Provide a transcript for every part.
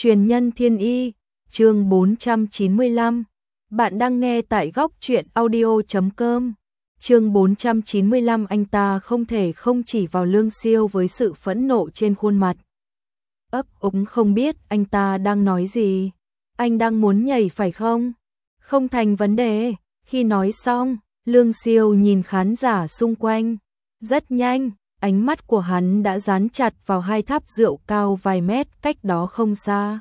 Truyền nhân thiên y, chương 495. Bạn đang nghe tại góc truyện audio.com. Chương 495. Anh ta không thể không chỉ vào Lương Siêu với sự phẫn nộ trên khuôn mặt. Ấp úng không biết anh ta đang nói gì. Anh đang muốn nhảy phải không? Không thành vấn đề. Khi nói xong, Lương Siêu nhìn khán giả xung quanh. Rất nhanh, ánh mắt của hắn đã dán chặt vào hai tháp rượu cao vài mét cách đó không xa.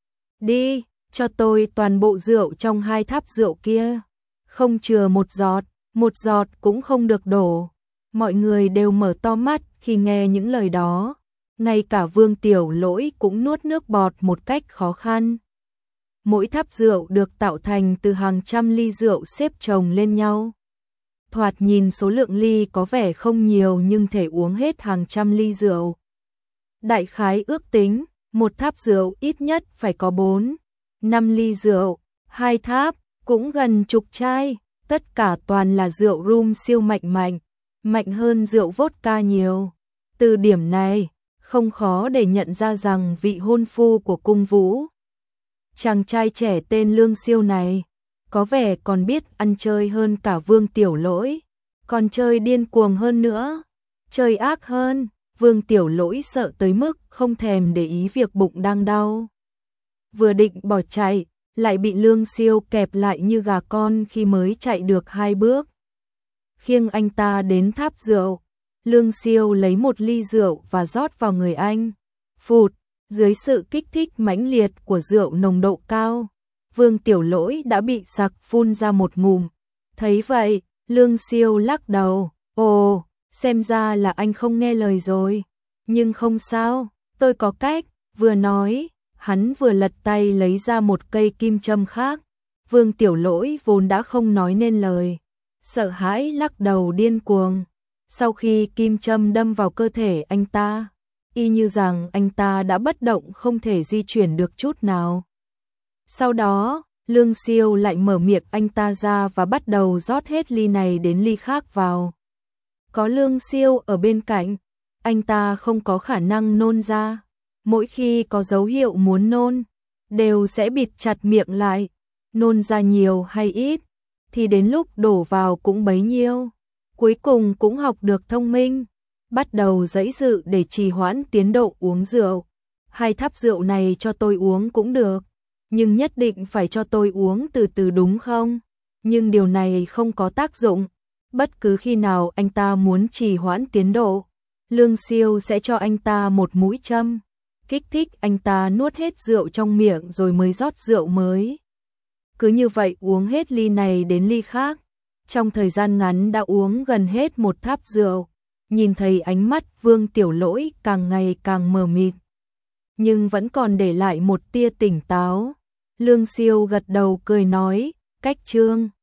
Đi, cho tôi toàn bộ rượu trong hai tháp rượu kia. Không chừa một giọt cũng không được đổ. Mọi người đều mở to mắt khi nghe những lời đó. Ngay cả Vương Tiểu Lỗi cũng nuốt nước bọt một cách khó khăn. Mỗi tháp rượu được tạo thành từ hàng trăm ly rượu xếp chồng lên nhau. Thoạt nhìn số lượng ly có vẻ không nhiều nhưng thể uống hết hàng trăm ly rượu. Đại khái ước tính, một tháp rượu ít nhất phải có 4-5 ly rượu, hai tháp cũng gần chục chai, tất cả toàn là rượu rum siêu mạnh hơn rượu vodka nhiều. Từ điểm này, không khó để nhận ra rằng vị hôn phu của cung vũ, chàng trai trẻ tên Lương Siêu này, có vẻ còn biết ăn chơi hơn cả Vương Tiểu Lỗi, còn chơi điên cuồng hơn nữa, chơi ác hơn. Vương Tiểu Lỗi sợ tới mức không thèm để ý việc bụng đang đau. Vừa định bỏ chạy, lại bị Lương Siêu kẹp lại như gà con khi mới chạy được 2 bước. Khiêng anh ta đến tháp rượu, Lương Siêu lấy một ly rượu và rót vào người anh. Phụt, dưới sự kích thích mãnh liệt của rượu nồng độ cao, Vương Tiểu Lỗi đã bị sặc phun ra một ngụm. Thấy vậy, Lương Siêu lắc đầu, ồ, xem ra là anh không nghe lời rồi. Nhưng không sao, tôi có cách. Vừa nói, hắn vừa lật tay lấy ra một cây kim châm khác. Vương Tiểu Lỗi vốn đã không nói nên lời, sợ hãi lắc đầu điên cuồng. Sau khi kim châm đâm vào cơ thể anh ta, y như rằng anh ta đã bất động không thể di chuyển được chút nào. Sau đó, Lương Siêu lại mở miệng anh ta ra và bắt đầu rót hết ly này đến ly khác vào. Có Lương Siêu ở bên cạnh, anh ta không có khả năng nôn ra. Mỗi khi có dấu hiệu muốn nôn, đều sẽ bịt chặt miệng lại. Nôn ra nhiều hay ít, thì đến lúc đổ vào cũng bấy nhiêu. Cuối cùng cũng học được thông minh, bắt đầu giãy giụa để trì hoãn tiến độ uống rượu. Hai tháp rượu này cho tôi uống cũng được, nhưng nhất định phải cho tôi uống từ từ đúng không? Nhưng điều này không có tác dụng. Bất cứ khi nào anh ta muốn trì hoãn tiến độ, Lương Siêu sẽ cho anh ta một mũi châm, kích thích anh ta nuốt hết rượu trong miệng rồi mới rót rượu mới. Cứ như vậy uống hết ly này đến ly khác, trong thời gian ngắn đã uống gần hết một tháp rượu. Nhìn thấy ánh mắt Vương Tiểu Lỗi càng ngày càng mờ mịt, nhưng vẫn còn để lại một tia tỉnh táo. Lương Siêu gật đầu cười nói, cách chương